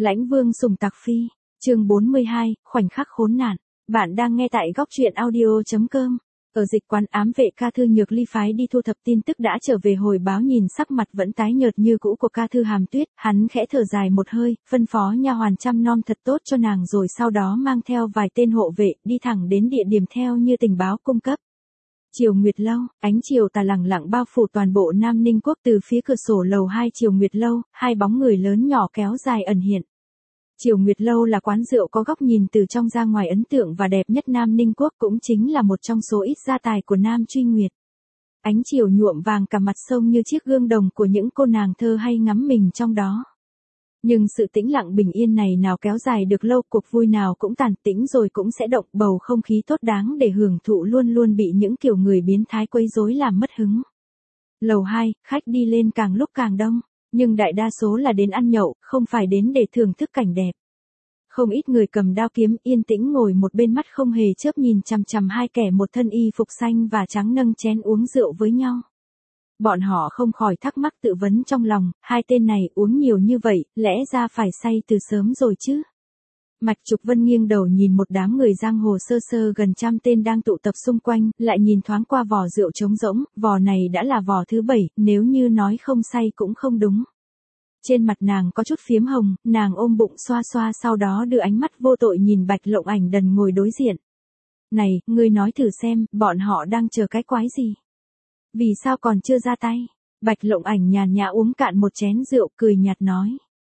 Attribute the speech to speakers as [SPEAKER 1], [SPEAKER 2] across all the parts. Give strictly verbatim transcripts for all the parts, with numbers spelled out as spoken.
[SPEAKER 1] Lãnh Vương sủng Tặc Phi, chương bốn mươi hai, khoảnh khắc khốn nạn. Bạn đang nghe tại góc truyện audio chấm com. Ở dịch quán ám vệ Ca Thư Nhược Ly phái đi thu thập tin tức đã trở về hồi báo, nhìn sắc mặt vẫn tái nhợt như cũ của Ca Thư Hàm Tuyết, hắn khẽ thở dài một hơi, phân phó nha hoàn chăm nom thật tốt cho nàng rồi sau đó mang theo vài tên hộ vệ đi thẳng đến địa điểm theo như tình báo cung cấp. Triều Nguyệt Lâu, ánh chiều tà lẳng lặng bao phủ toàn bộ Nam Ninh Quốc. Từ phía cửa sổ lầu hai Triều Nguyệt Lâu, hai bóng người lớn nhỏ kéo dài ẩn hiện. Triều Nguyệt Lâu là quán rượu có góc nhìn từ trong ra ngoài ấn tượng và đẹp nhất Nam Ninh Quốc, cũng chính là một trong số ít gia tài của Nam Truy Nguyệt. Ánh chiều nhuộm vàng cả mặt sông như chiếc gương đồng của những cô nàng thơ hay ngắm mình trong đó. Nhưng sự tĩnh lặng bình yên này nào kéo dài được lâu, cuộc vui nào cũng tàn tĩnh rồi cũng sẽ động, bầu không khí tốt đáng để hưởng thụ luôn luôn bị những kiểu người biến thái quấy rối làm mất hứng. Lầu hai, khách đi lên càng lúc càng đông, nhưng đại đa số là đến ăn nhậu, không phải đến để thưởng thức cảnh đẹp. Không ít người cầm đao kiếm yên tĩnh ngồi một bên, mắt không hề chớp nhìn chằm chằm hai kẻ một thân y phục xanh và trắng nâng chén uống rượu với nhau. Bọn họ không khỏi thắc mắc tự vấn trong lòng, hai tên này uống nhiều như vậy, lẽ ra phải say từ sớm rồi chứ. Mạch Trục Vân nghiêng đầu nhìn một đám người giang hồ sơ sơ gần trăm tên đang tụ tập xung quanh, lại nhìn thoáng qua vò rượu trống rỗng, vò này đã là vò thứ bảy, nếu như nói không say cũng không đúng. Trên mặt nàng có chút phiếm hồng, nàng ôm bụng xoa xoa, sau đó đưa ánh mắt vô tội nhìn Bạch Lộng Ảnh đần ngồi đối diện. Này, ngươi nói thử xem, bọn họ đang chờ cái quái gì? Vì sao còn chưa ra tay? Bạch Lộng Ảnh nhàn nhã uống cạn một chén rượu, cười nhạt nói.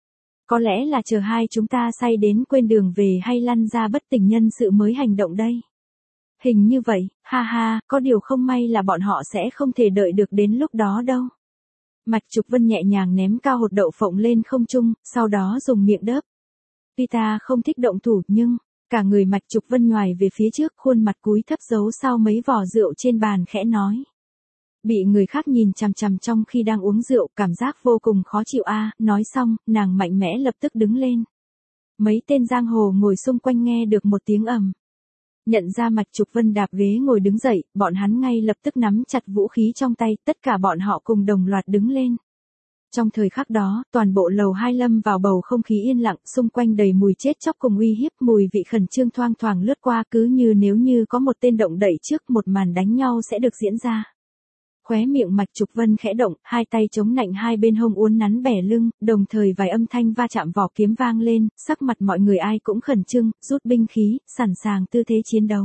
[SPEAKER 1] Có lẽ là chờ hai chúng ta say đến quên đường về hay lăn ra bất tỉnh nhân sự mới hành động đây. Hình như vậy, ha ha, có điều không may là bọn họ sẽ không thể đợi được đến lúc đó đâu. Mạch Trục Vân nhẹ nhàng ném cao hột đậu phộng lên không trung, sau đó dùng miệng đớp. Tuy ta không thích động thủ nhưng, cả người Mạch Trục Vân nhoài về phía trước, khuôn mặt cúi thấp giấu sau mấy vò rượu trên bàn, khẽ nói. Bị người khác nhìn chằm chằm trong khi đang uống rượu, cảm giác vô cùng khó chịu a. À, nói xong, nàng mạnh mẽ lập tức đứng lên. Mấy tên giang hồ ngồi xung quanh nghe được một tiếng ầm. Nhận ra Mạch Trục Vân đạp ghế ngồi đứng dậy, bọn hắn ngay lập tức nắm chặt vũ khí trong tay, tất cả bọn họ cùng đồng loạt đứng lên. Trong thời khắc đó, toàn bộ lầu hai lâm vào bầu không khí yên lặng, xung quanh đầy mùi chết chóc cùng uy hiếp, mùi vị khẩn trương thoang thoảng lướt qua, cứ như nếu như có một tên động đậy trước, một màn đánh nhau sẽ được diễn ra. Khóe miệng Mạch Trục Vân khẽ động, hai tay chống nạnh hai bên hông uốn nắn bẻ lưng, đồng thời vài âm thanh va chạm vỏ kiếm vang lên, sắc mặt mọi người ai cũng khẩn trương, rút binh khí, sẵn sàng tư thế chiến đấu.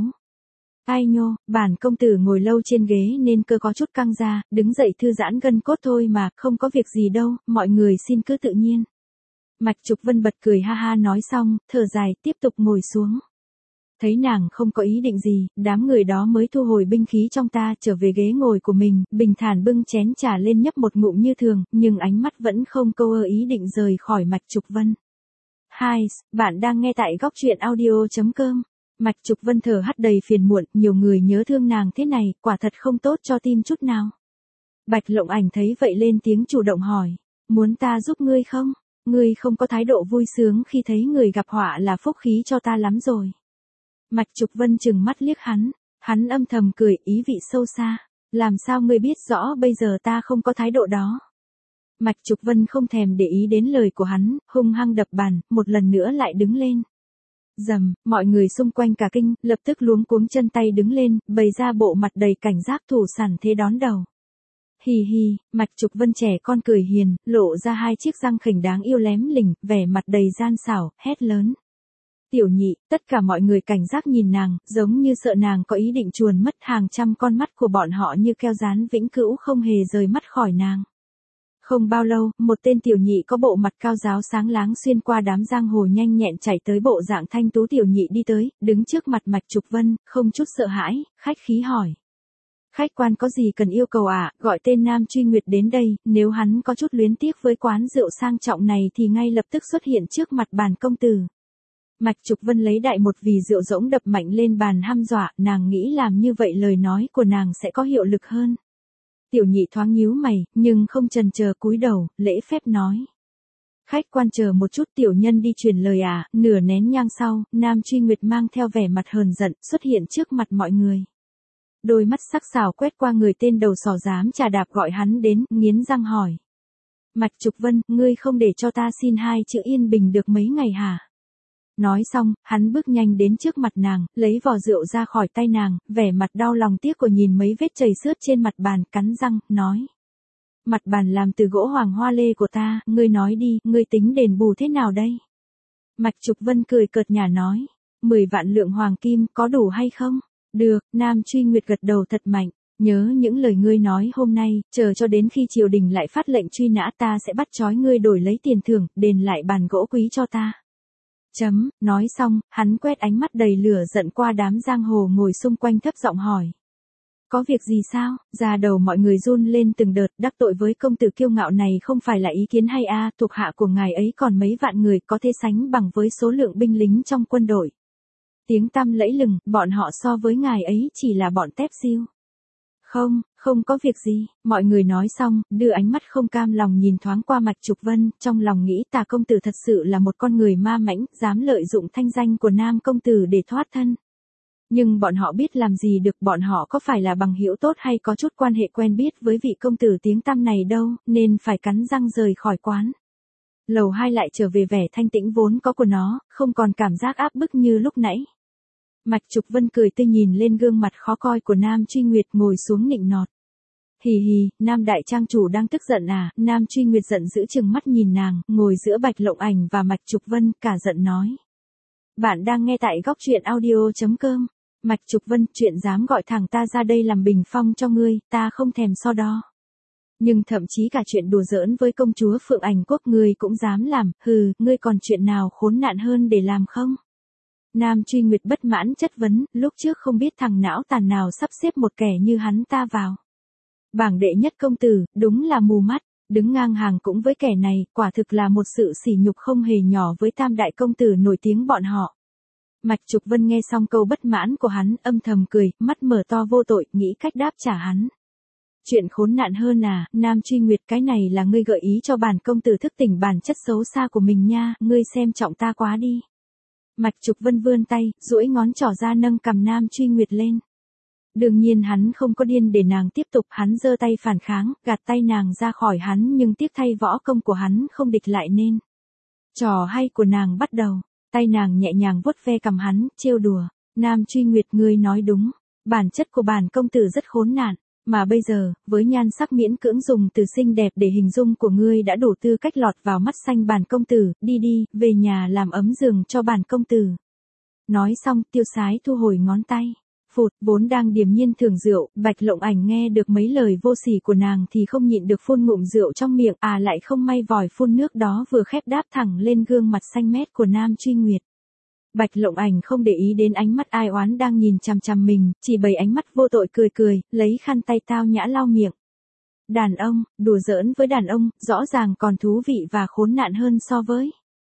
[SPEAKER 1] Ai nhô, bản công tử ngồi lâu trên ghế nên cơ có chút căng ra, đứng dậy thư giãn gân cốt thôi mà, không có việc gì đâu, mọi người xin cứ tự nhiên. Mạch Trục Vân bật cười ha ha, nói xong, thở dài, tiếp tục ngồi xuống. Thấy nàng không có ý định gì, đám người đó mới thu hồi binh khí trong ta, trở về ghế ngồi của mình, bình thản bưng chén trà lên nhấp một ngụm như thường, nhưng ánh mắt vẫn không câu ơ ý định rời khỏi Mạch Trục Vân. Hai, bạn đang nghe tại góc truyện audio chấm com. Mạch Trục Vân thở hắt đầy phiền muộn, nhiều người nhớ thương nàng thế này, quả thật không tốt cho tim chút nào. Bạch Lộng Ảnh thấy vậy lên tiếng chủ động hỏi, muốn ta giúp ngươi không? Ngươi không có thái độ vui sướng khi thấy người gặp họa là phúc khí cho ta lắm rồi. Mạch Trục Vân trừng mắt liếc hắn, hắn âm thầm cười, ý vị sâu xa, làm sao ngươi biết rõ bây giờ ta không có thái độ đó. Mạch Trục Vân không thèm để ý đến lời của hắn, hung hăng đập bàn, một lần nữa lại đứng lên. Dầm, mọi người xung quanh cả kinh, lập tức luống cuống chân tay đứng lên, bày ra bộ mặt đầy cảnh giác thủ sẵn thế đón đầu. Hì hì, Mạch Trục Vân trẻ con cười hiền, lộ ra hai chiếc răng khỉnh đáng yêu lém lỉnh, vẻ mặt đầy gian xảo, hét lớn. Tiểu Nhị, tất cả mọi người cảnh giác nhìn nàng, giống như sợ nàng có ý định chuồn mất, hàng trăm con mắt của bọn họ như keo dán vĩnh cửu không hề rời mắt khỏi nàng. Không bao lâu, một tên tiểu nhị có bộ mặt cao giáo sáng láng xuyên qua đám giang hồ nhanh nhẹn chạy tới, bộ dạng thanh tú tiểu nhị đi tới, đứng trước mặt Mạch Trục Vân, không chút sợ hãi, khách khí hỏi. Khách quan có gì cần yêu cầu ạ, à? Gọi tên Nam Truy Nguyệt đến đây, nếu hắn có chút luyến tiếc với quán rượu sang trọng này thì ngay lập tức xuất hiện trước mặt bản công tử. Mạch Trục Vân lấy đại một vỉ rượu rỗng đập mạnh lên bàn hăm dọa, nàng nghĩ làm như vậy lời nói của nàng sẽ có hiệu lực hơn. Tiểu nhị thoáng nhíu mày, nhưng không chần chờ cúi đầu, lễ phép nói. Khách quan chờ một chút, tiểu nhân đi truyền lời à, nửa nén nhang sau, Nam Truy Nguyệt mang theo vẻ mặt hờn giận, xuất hiện trước mặt mọi người. Đôi mắt sắc sảo quét qua người tên đầu sỏ dám chà đạp gọi hắn đến, nghiến răng hỏi. Mạch Trục Vân, ngươi không để cho ta xin hai chữ yên bình được mấy ngày hả? Nói xong, hắn bước nhanh đến trước mặt nàng, lấy vò rượu ra khỏi tay nàng, vẻ mặt đau lòng tiếc của nhìn mấy vết chảy xước trên mặt bàn, cắn răng, nói. Mặt bàn làm từ gỗ hoàng hoa lê của ta, ngươi nói đi, ngươi tính đền bù thế nào đây? Mạch Trục Vân cười cợt nhả nói. Mười vạn lượng hoàng kim, có đủ hay không? Được, Nam Truy Nguyệt gật đầu thật mạnh. Nhớ những lời ngươi nói hôm nay, chờ cho đến khi triều đình lại phát lệnh truy nã ta sẽ bắt trói ngươi đổi lấy tiền thưởng, đền lại bàn gỗ quý cho ta. Chấm, nói xong, hắn quét ánh mắt đầy lửa giận qua đám giang hồ ngồi xung quanh thấp giọng hỏi. Có việc gì sao? Da đầu mọi người run lên từng đợt, đắc tội với công tử kiêu ngạo này không phải là ý kiến hay a, thuộc hạ của ngài ấy còn mấy vạn người có thể sánh bằng với số lượng binh lính trong quân đội. Tiếng tăm lẫy lừng, bọn họ so với ngài ấy chỉ là bọn tép diêu. Không, không có việc gì, mọi người nói xong, đưa ánh mắt không cam lòng nhìn thoáng qua Mạch Trục Vân, trong lòng nghĩ Tà công tử thật sự là một con người ma mãnh, dám lợi dụng thanh danh của Nam công tử để thoát thân. Nhưng bọn họ biết làm gì được, bọn họ có phải là bằng hữu tốt hay có chút quan hệ quen biết với vị công tử tiếng tăm này đâu, nên phải cắn răng rời khỏi quán. Lầu hai lại trở về vẻ thanh tĩnh vốn có của nó, không còn cảm giác áp bức như lúc nãy. Mạch Trục Vân cười tươi nhìn lên gương mặt khó coi của Nam Truy Nguyệt ngồi xuống nịnh nọt. Hì hì, Nam đại trang chủ đang tức giận à? Nam Truy Nguyệt giận dữ chừng mắt nhìn nàng, ngồi giữa Bạch Lộng Ảnh và Mạch Trục Vân, cả giận nói. Bạn đang nghe tại góc truyện audio chấm com. Mạch Trục Vân, chuyện dám gọi thẳng ta ra đây làm bình phong cho ngươi, ta không thèm so đo. Nhưng thậm chí cả chuyện đùa giỡn với công chúa Phượng Ảnh Quốc ngươi cũng dám làm, hừ, ngươi còn chuyện nào khốn nạn hơn để làm không? Nam Truy Nguyệt bất mãn chất vấn, lúc trước không biết thằng não tàn nào sắp xếp một kẻ như hắn ta vào. Bảng đệ nhất công tử, đúng là mù mắt, đứng ngang hàng cũng với kẻ này, quả thực là một sự sỉ nhục không hề nhỏ với tam đại công tử nổi tiếng bọn họ. Mạch Trục Vân nghe xong câu bất mãn của hắn, âm thầm cười, mắt mở to vô tội, nghĩ cách đáp trả hắn. Chuyện khốn nạn hơn à, Nam Truy Nguyệt, cái này là ngươi gợi ý cho bản công tử thức tỉnh bản chất xấu xa của mình nha, ngươi xem trọng ta quá đi. Mạch Trục Vân vươn tay, duỗi ngón trỏ ra nâng cằm Nam Truy Nguyệt lên. Đương nhiên hắn không có điên để nàng tiếp tục, hắn giơ tay phản kháng, gạt tay nàng ra khỏi hắn nhưng tiếc thay võ công của hắn không địch lại nên. Trò hay của nàng bắt đầu, tay nàng nhẹ nhàng vuốt ve cằm hắn, trêu đùa. Nam Truy Nguyệt, ngươi nói đúng, bản chất của bản công tử rất khốn nạn. Mà bây giờ, với nhan sắc miễn cưỡng dùng từ xinh đẹp để hình dung của ngươi đã đủ tư cách lọt vào mắt xanh bản công tử, đi đi, về nhà làm ấm giường cho bản công tử. Nói xong, tiêu sái thu hồi ngón tay. Phụt, vốn đang điềm nhiên thưởng rượu, Bạch Lộng Ảnh nghe được mấy lời vô sỉ của nàng thì không nhịn được phun ngụm rượu trong miệng, à lại không may vòi phun nước đó vừa khép đáp thẳng lên gương mặt xanh mét của Nam Truy Nguyệt. Bạch Lộng Ảnh không để ý đến ánh mắt ai oán đang nhìn chằm chằm mình, chỉ bày ánh mắt vô tội cười cười, lấy khăn tay tao nhã lau miệng. Đàn ông, đùa giỡn với đàn ông, rõ ràng còn thú vị và khốn nạn hơn so với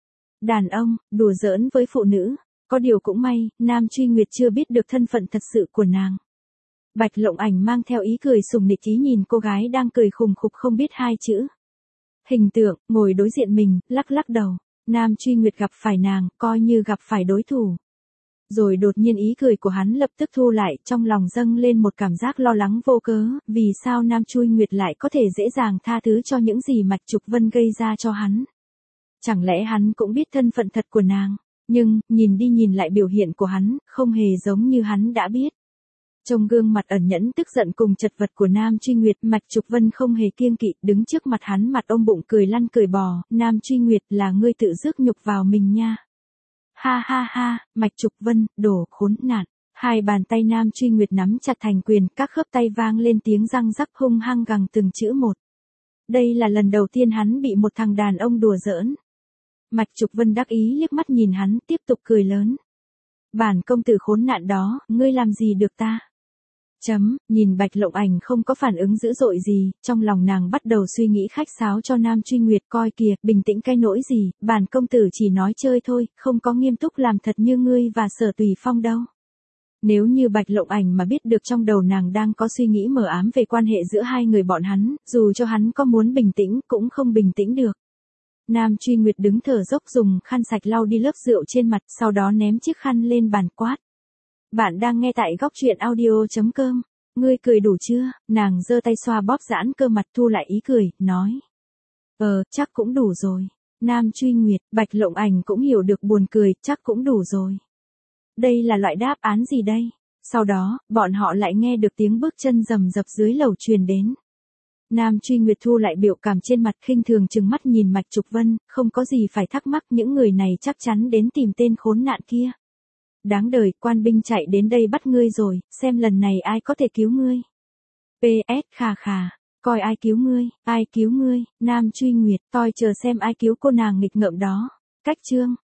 [SPEAKER 1] đàn ông, đùa giỡn với phụ nữ. Có điều cũng may, Nam Truy Nguyệt chưa biết được thân phận thật sự của nàng. Bạch Lộng Ảnh mang theo ý cười sùng nịch ý nhìn cô gái đang cười khùng khục không biết hai chữ. Hình tượng, ngồi đối diện mình, lắc lắc đầu. Nam Truy Nguyệt gặp phải nàng, coi như gặp phải đối thủ. Rồi đột nhiên ý cười của hắn lập tức thu lại, trong lòng dâng lên một cảm giác lo lắng vô cớ, vì sao Nam Truy Nguyệt lại có thể dễ dàng tha thứ cho những gì Mạch Trục Vân gây ra cho hắn. Chẳng lẽ hắn cũng biết thân phận thật của nàng, nhưng, nhìn đi nhìn lại biểu hiện của hắn, không hề giống như hắn đã biết. Trong gương mặt ẩn nhẫn tức giận cùng chật vật của Nam Truy Nguyệt, Mạch Trục Vân không hề kiêng kỵ, đứng trước mặt hắn mặt ôm bụng cười lăn cười bò, Nam Truy Nguyệt, là ngươi tự rước nhục vào mình nha. Ha ha ha, Mạch Trục Vân, đồ khốn nạn. Hai bàn tay Nam Truy Nguyệt nắm chặt thành quyền, các khớp tay vang lên tiếng răng rắc hung hăng gằn từng chữ một. Đây là lần đầu tiên hắn bị một thằng đàn ông đùa giỡn. Mạch Trục Vân đắc ý liếc mắt nhìn hắn, tiếp tục cười lớn. Bản công tử khốn nạn đó, ngươi làm gì được ta? Chấm, nhìn Bạch Lộng Ảnh không có phản ứng dữ dội gì, trong lòng nàng bắt đầu suy nghĩ khách sáo cho Nam Truy Nguyệt, coi kìa, bình tĩnh cái nỗi gì, bản công tử chỉ nói chơi thôi, không có nghiêm túc làm thật như ngươi và Sở Tùy Phong đâu. Nếu như Bạch Lộng Ảnh mà biết được trong đầu nàng đang có suy nghĩ mờ ám về quan hệ giữa hai người bọn hắn, dù cho hắn có muốn bình tĩnh cũng không bình tĩnh được. Nam Truy Nguyệt đứng thở dốc dùng khăn sạch lau đi lớp rượu trên mặt, sau đó ném chiếc khăn lên bàn quát. Bạn đang nghe tại góc truyện audio chấm com. Ngươi cười đủ chưa? Nàng giơ tay xoa bóp giãn cơ mặt thu lại ý cười, nói. Ờ, chắc cũng đủ rồi. Nam Truy Nguyệt, Bạch Lộng Ảnh cũng hiểu được buồn cười, chắc cũng đủ rồi. Đây là loại đáp án gì đây? Sau đó, bọn họ lại nghe được tiếng bước chân rầm rập dưới lầu truyền đến. Nam Truy Nguyệt thu lại biểu cảm trên mặt, khinh thường trừng mắt nhìn Mạch Trục Vân, không có gì phải thắc mắc, những người này chắc chắn đến tìm tên khốn nạn kia. Đáng đời, quan binh chạy đến đây bắt ngươi rồi, xem lần này ai có thể cứu ngươi. pê ét khà khà, coi ai cứu ngươi, ai cứu ngươi, Nam Truy Nguyệt, toi chờ xem ai cứu cô nàng nghịch ngợm đó. Cách chương